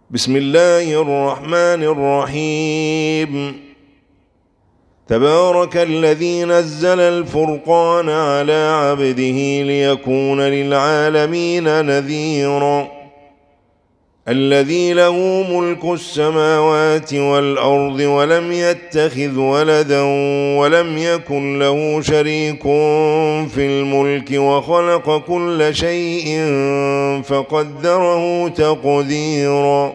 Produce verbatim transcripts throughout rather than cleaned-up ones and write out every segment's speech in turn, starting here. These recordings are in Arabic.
بسم الله الرحمن الرحيم. تبارك الذي نزل الفرقان على عبده ليكون للعالمين نذيرا. الذي له ملك السماوات والأرض ولم يتخذ ولدا ولم يكن له شريك في الملك وخلق كل شيء فقدره تقديرا.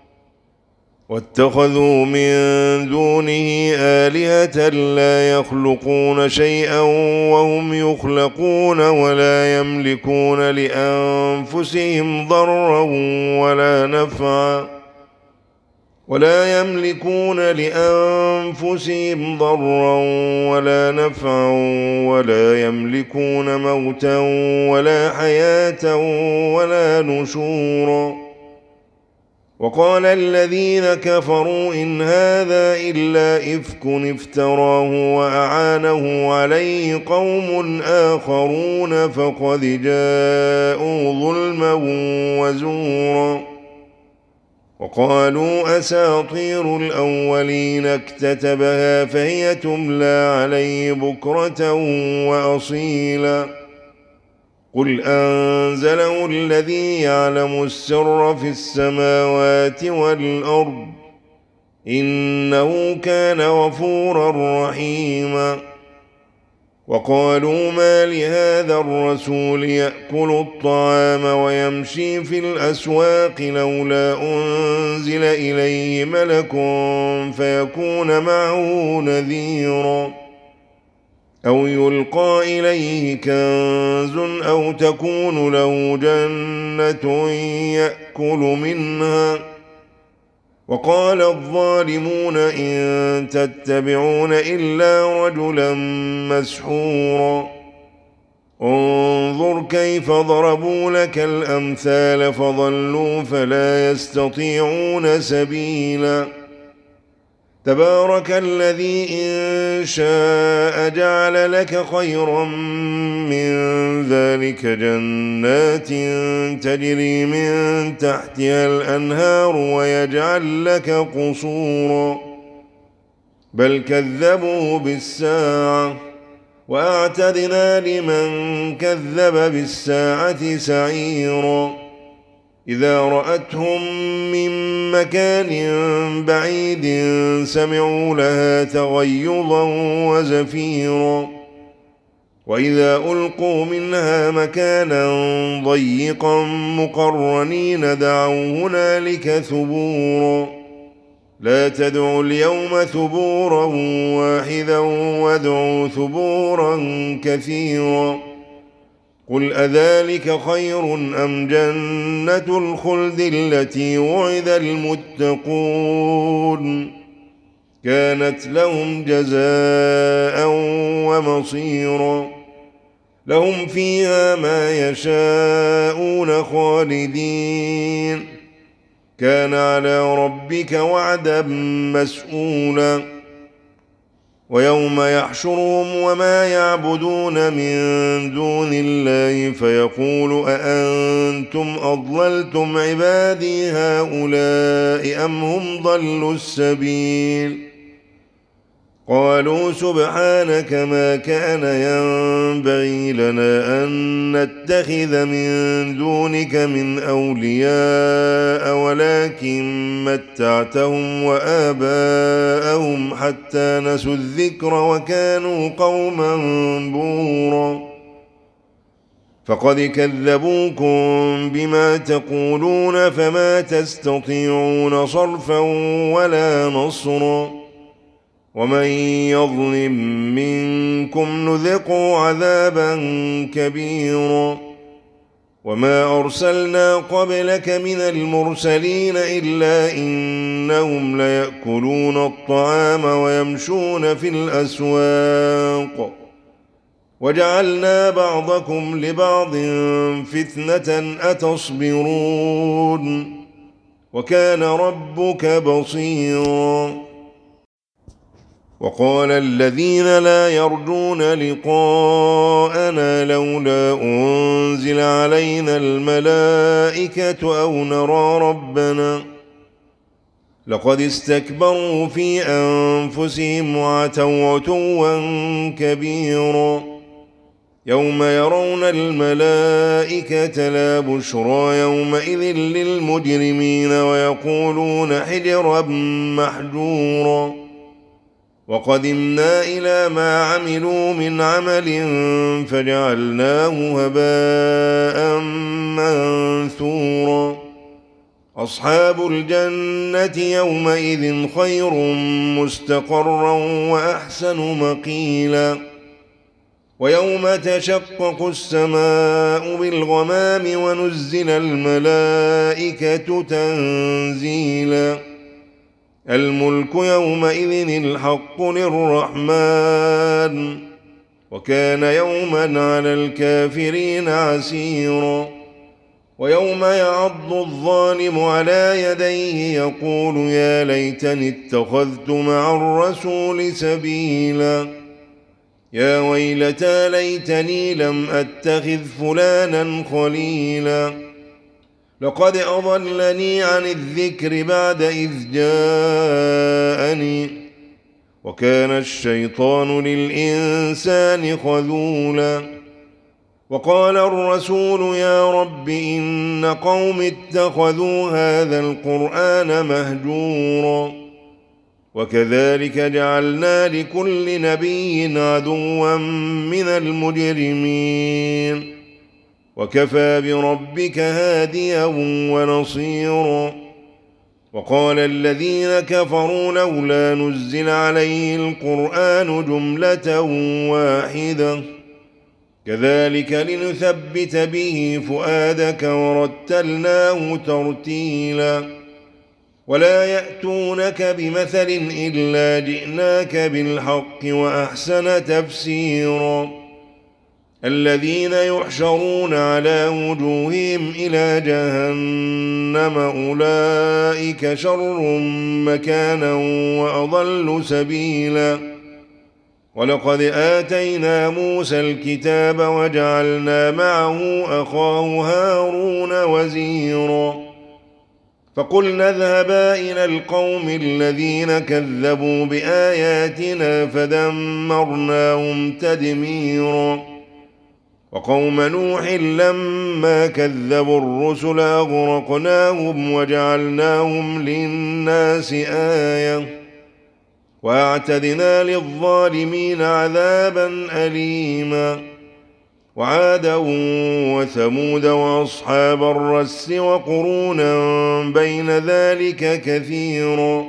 واتخذوا من دونه آلهة لا يخلقون شيئا وهم يخلقون ولا يملكون لأنفسهم ضرا ولا نفعا ولا يملكون لأنفسهم ضرا ولا نفعا ولا يملكون موتا ولا حياة ولا نشورا. وقال الذين كفروا إن هذا إلا إفك افتراه وأعانه عليه قوم آخرون فقد جاءوا ظلما وزورا. وقالوا أساطير الأولين اكتتبها فهي تملى عليه بكرة وأصيلا. قل أنزله الذي يعلم السر في السماوات والأرض إنه كان غفورا رحيما. وقالوا ما لهذا الرسول يأكل الطعام ويمشي في الأسواق لولا أنزل إليه ملك فيكون معه نذيرا أو يلقى إليه كنز أو تكون له جنة يأكل منها. وقال الظالمون إن تتبعون إلا رجلا مسحورا. انظر كيف ضربوا لك الأمثال فضلوا فلا يستطيعون سبيلا. تبارك الذي إن شاء جعل لك خيرا من ذلك جنات تجري من تحتها الأنهار ويجعل لك قصورا. بل كذبوا بالساعة وأعتدنا لمن كذب بالساعة سعيرا. إذا رأتهم من مكان بعيد سمعوا لها تغيظا وزفيرا. وإذا ألقوا منها مكانا ضيقا مقرنين دعوا هنالك ثبورا. لا تدعوا اليوم ثبورا واحدا وادعوا ثبورا كثيرا. قل أذلك خير أم جنة الخلد التي وعد المتقون كانت لهم جزاء ومصيرا. لهم فيها ما يشاءون خالدين كان على ربك وعدا مسئولا. ويوم يحشرهم وما يعبدون من دون الله فيقول أأنتم أضللتم عبادي هؤلاء أم هم ضلوا السبيل. قالوا سبحانك ما كان ينبغي لنا أن نتخذ من دونك من أولياء ولكن متعتهم وآباءهم حتى نسوا الذكر وكانوا قوما بورا. فقد كذبوكم بما تقولون فما تستطيعون صرفا ولا نصرا. ومن يظلم منكم نذقه عذابا كبيرا. وما أرسلنا قبلك من المرسلين إلا إنهم ليأكلون الطعام ويمشون في الأسواق وجعلنا بعضكم لبعض فتنة أتصبرون وكان ربك بصيرا. وقال الذين لا يرجون لقاءنا لولا أنزل علينا الملائكة أو نرى ربنا لقد استكبروا في أنفسهم وعتوا عتوا كبيرا يوم يرون الملائكة لا بشرى يومئذ للمجرمين ويقولون حجرا محجورا وقدمنا إلى ما عملوا من عمل فجعلناه هباء منثورا أصحاب الجنة يومئذ خير مستقرا وأحسن مقيلا ويوم تشقق السماء بالغمام ونزل الملائكة تنزيلا الملك يومئذ الحق للرحمن وكان يوما على الكافرين عسيرا ويوم يعض الظالم على يديه يقول يا ليتني اتخذت مع الرسول سبيلا يا ويلتى ليتني لم أتخذ فلانا خليلا لقد أضلني عن الذكر بعد إذ جاءني وكان الشيطان للإنسان خذولا وقال الرسول يا رب إن قوم اتخذوا هذا القرآن مهجورا وكذلك جعلنا لكل نبي عدوا من المجرمين وكفى بربك هاديا ونصيرا وقال الذين كفروا لولا نزل عليه القرآن جملة واحدة كذلك لنثبت به فؤادك ورتلناه ترتيلا ولا يأتونك بمثل إلا جئناك بالحق وأحسن تفسيرا الذين يحشرون على وجوههم إلى جهنم أولئك شر مكانا وأضل سبيلا ولقد آتينا موسى الكتاب وجعلنا معه أخاه هارون وزيرا فقلنا اذهبا إلى القوم الذين كذبوا بآياتنا فدمرناهم تدميرا وقوم نوح لما كذبوا الرسل أغرقناهم وجعلناهم للناس آية وأعتدنا للظالمين عذابا أليما وعادا وثمود وأصحاب الرس وقرونا بين ذلك كثيرا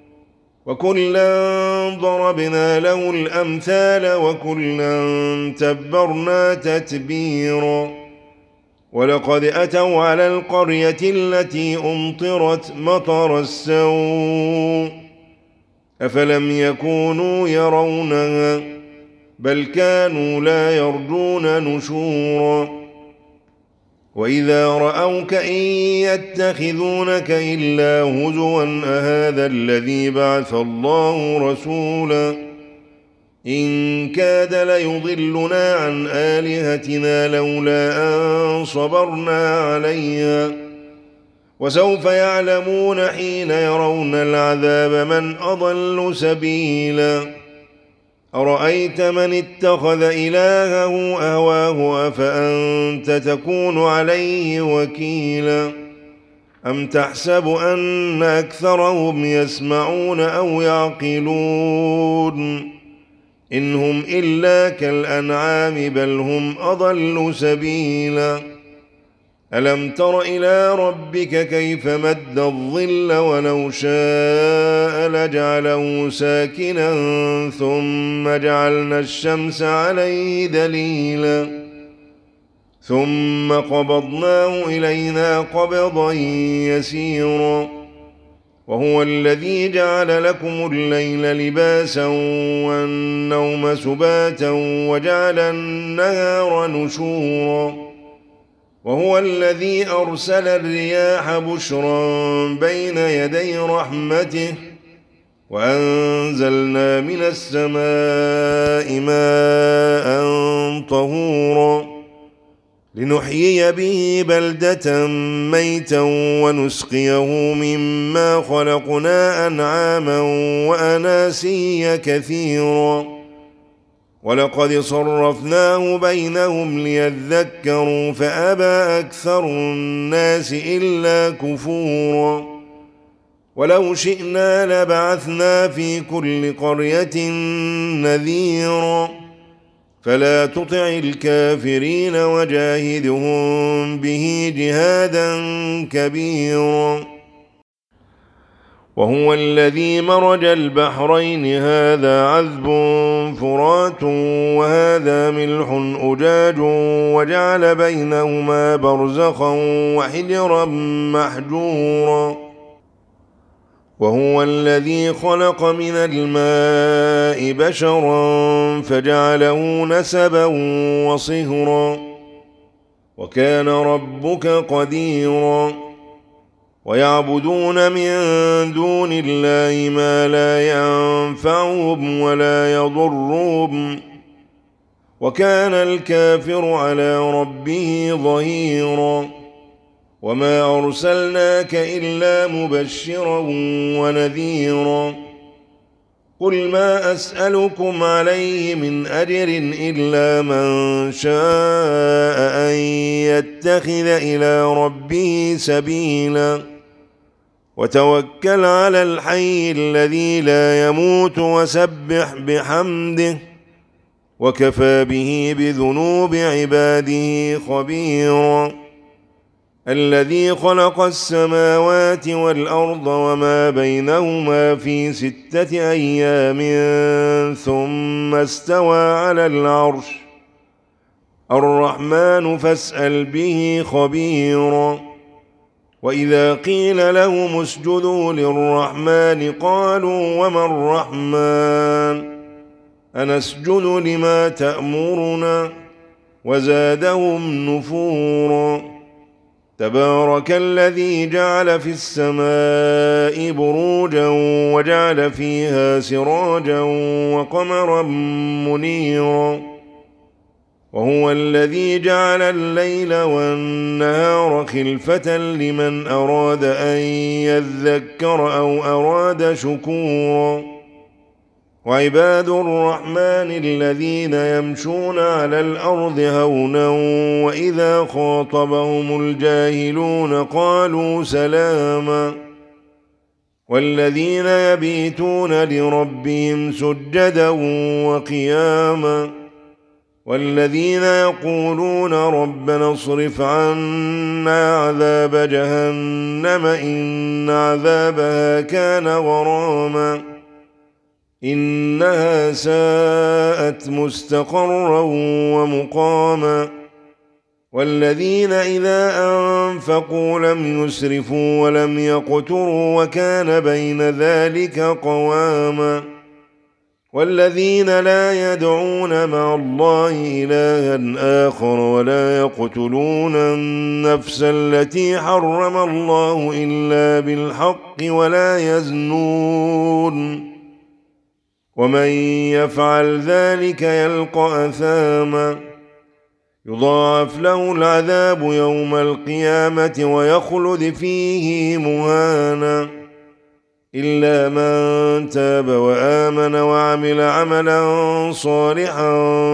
وكلا ضربنا له الأمثال وكلا تبرنا تتبيرا ولقد أتوا على القرية التي أمطرت مطر السوء أفلم يكونوا يرونها بل كانوا لا يرجون نشورا وإذا رأوك إن يتخذونك إلا هزوا أهذا الذي بعث الله رسولا إن كاد ليضلنا عن آلهتنا لولا أن صبرنا عليها وسوف يعلمون حين يرون العذاب من أضل سبيلا أرأيت من اتخذ إلهه أهواه أفأنت تكون عليه وكيلا أم تحسب أن أكثرهم يسمعون أو يعقلون إن هم إلا كالأنعام بل هم أضل سبيلا ألم تر إلى ربك كيف مد الظل ولو شاء لجعله ساكنا ثم جعلنا الشمس عليه دليلا ثم قبضناه إلينا قبضا يسيرا وهو الذي جعل لكم الليل لباسا والنوم سباتا وجعل النهار نشورا وهو الذي أرسل الرياح بشرا بين يدي رحمته وأنزلنا من السماء ماء طهورا لنحيي به بلدة ميتا ونسقيه مما خلقنا أنعاما وأناسيا كثيرا ولقد صرفناه بينهم ليذكروا فأبى أكثر الناس إلا كفورا ولو شئنا لبعثنا في كل قرية نذيرا فلا تطع الكافرين وجاهدهم به جهادا كبيرا وهو الذي مرج البحرين هذا عذب فرات وهذا ملح أجاج وجعل بينهما برزخا وحجرا محجورا وهو الذي خلق من الماء بشرا فجعله نسبا وصهرا وكان ربك قديرا ويعبدون من دون الله ما لا ينفعهم ولا يضرهم وكان الكافر على ربه ظهيرا وما أرسلناك إلا مبشرا ونذيرا قل ما أسألكم عليه من أجر إلا من شاء أن يتخذ إلى ربه سبيلا وتوكل على الحي الذي لا يموت وسبح بحمده وكفى به بذنوب عباده خبيرا الذي خلق السماوات والأرض وما بينهما في ستة أيام ثم استوى على العرش الرحمن فاسأل به خبيرا وإذا قيل لهم اسجدوا للرحمن قالوا وما الرحمن أنسجد لما تأمرنا وزادهم نفورا تبارك الذي جعل في السماء بروجا وجعل فيها سراجا وقمرا منيرا وهو الذي جعل الليل والنهار خلفة لمن أراد أن يذكر أو أراد شكورا وعباد الرحمن الذين يمشون على الأرض هونا وإذا خاطبهم الجاهلون قالوا سلاما والذين يبيتون لربهم سجدا وقياما والذين يقولون ربنا اصرف عنا عذاب جهنم إن عذابها كان غراما إنها ساءت مستقرا ومقاما والذين إذا أنفقوا لم يسرفوا ولم يقتروا وكان بين ذلك قواما والذين لا يدعون مع الله إلها آخر ولا يقتلون النفس التي حرم الله إلا بالحق ولا يزنون ومن يفعل ذلك يلقى أثاما يضاعف له العذاب يوم القيامة ويخلد فيه مهانا إلا من تاب وآمن وعمل عملا صالحا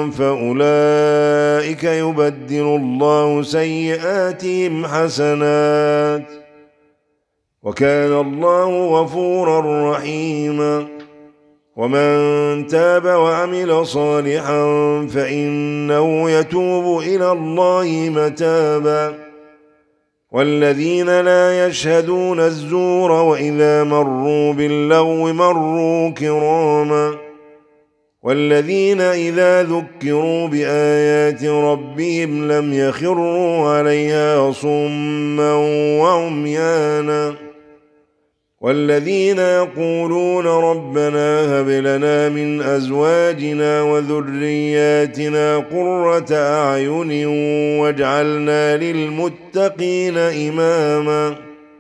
فأولئك يبدل الله سيئاتهم حسنات وكان الله غفورا رحيما ومن تاب وعمل صالحا فإنه يتوب إلى الله متابا والذين لا يشهدون الزور وإذا مروا باللغو مروا كراما والذين إذا ذكروا بآيات ربهم لم يخروا عليها صما وعميانا والذين يقولون ربنا هب لنا من أزواجنا وذرياتنا قرة أعين واجعلنا للمتقين إماما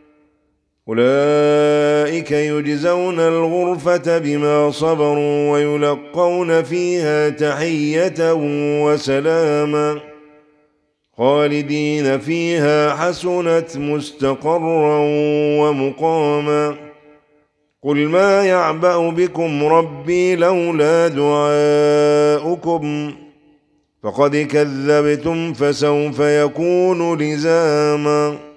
أولئك يجزون الغرفة بما صبروا ويلقون فيها تحية وسلاما خالدين فيها حسنت مستقرا ومقاما قل ما يعبأ بكم ربي لولا دعاؤكم فقد كذبتم فسوف يكون لزاما